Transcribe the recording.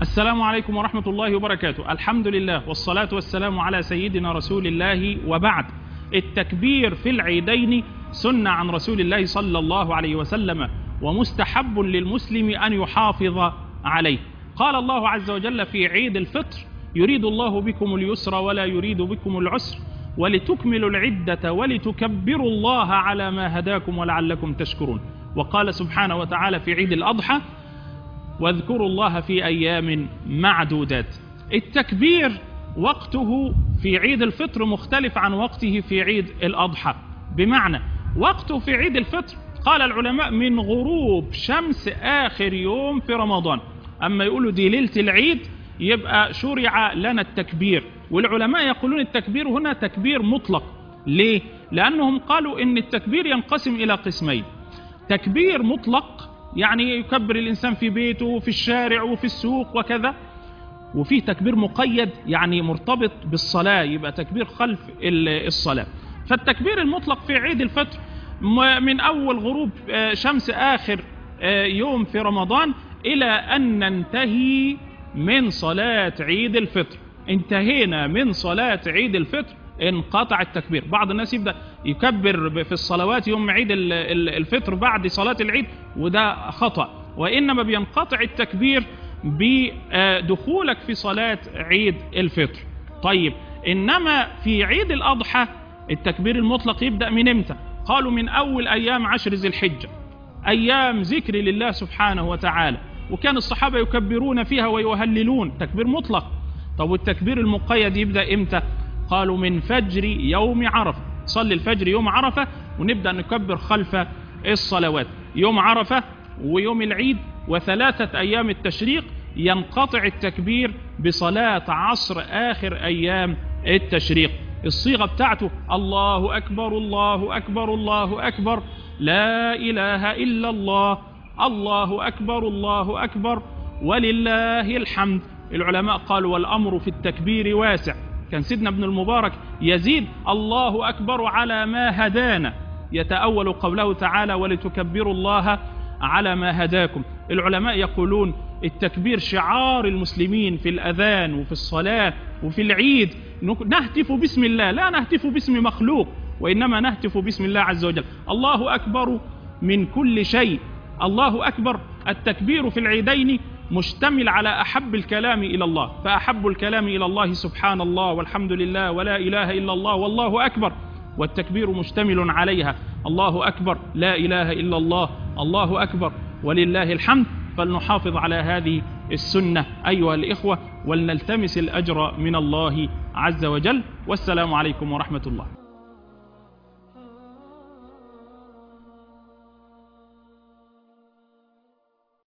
السلام عليكم ورحمة الله وبركاته. الحمد لله والصلاة والسلام على سيدنا رسول الله، وبعد. التكبير في العيدين سنة عن رسول الله صلى الله عليه وسلم، ومستحب للمسلم أن يحافظ عليه. قال الله عز وجل في عيد الفطر: يريد الله بكم اليسر ولا يريد بكم العسر ولتكملوا العدة ولتكبروا الله على ما هداكم ولعلكم تشكرون. وقال سبحانه وتعالى في عيد الأضحى: واذكروا الله في أيام معدودات. التكبير وقته في عيد الفطر مختلف عن وقته في عيد الأضحى، بمعنى وقته في عيد الفطر قال العلماء من غروب شمس آخر يوم في رمضان. أما يقولوا دي ليلة العيد يبقى شرع لنا التكبير، والعلماء يقولون التكبير هنا تكبير مطلق. ليه؟ لأنهم قالوا إن التكبير ينقسم إلى قسمين: تكبير مطلق يعني يكبر الإنسان في بيته وفي الشارع وفي السوق وكذا، وفي تكبير مقيد يعني مرتبط بالصلاة، يبقى تكبير خلف الصلاة. فالتكبير المطلق في عيد الفطر من أول غروب شمس آخر يوم في رمضان إلى أن ننتهي من صلاة عيد الفطر. انتهينا من صلاة عيد الفطر انقطع التكبير. بعض الناس يبدأ يكبر في الصلوات يوم عيد الفطر بعد صلاة العيد، وده خطأ، وإنما بينقطع التكبير بدخولك في صلاة عيد الفطر. طيب، إنما في عيد الأضحى التكبير المطلق يبدأ من امتى؟ قالوا من أول أيام 10 ذي الحجة، أيام ذكر لله سبحانه وتعالى، وكان الصحابة يكبرون فيها ويهللون، تكبير مطلق. طب والتكبير المقيد يبدأ امتى؟ قالوا من فجر يوم عرفة، صلي الفجر يوم عرفة ونبدأ نكبر خلف الصلوات. يوم عرفة ويوم العيد و3 أيام التشريق ينقطع التكبير بصلاة عصر آخر أيام التشريق. الصيغة بتاعته: الله أكبر الله أكبر الله أكبر لا إله إلا الله، الله أكبر الله أكبر ولله الحمد. العلماء قالوا والأمر في التكبير واسع. كان سيدنا ابن المبارك يزيد: الله أكبر على ما هدانا، يتأول قوله تعالى: ولتكبروا الله على ما هداكم. العلماء يقولون التكبير شعار المسلمين في الأذان وفي الصلاة وفي العيد، نهتف باسم الله، لا نهتف باسم مخلوق، وإنما نهتف باسم الله عز وجل. الله أكبر من كل شيء، الله أكبر. التكبير في العيدين مشتمل على أحب الكلام إلى الله، فأحب الكلام إلى الله سبحان الله والحمد لله ولا إله إلا الله والله أكبر، والتكبير مشتمل عليها: الله أكبر لا إله إلا الله، الله أكبر ولله الحمد. فلنحافظ على هذه السنة أيها الإخوة، ولنلتمس الأجر من الله عز وجل. والسلام عليكم ورحمة الله.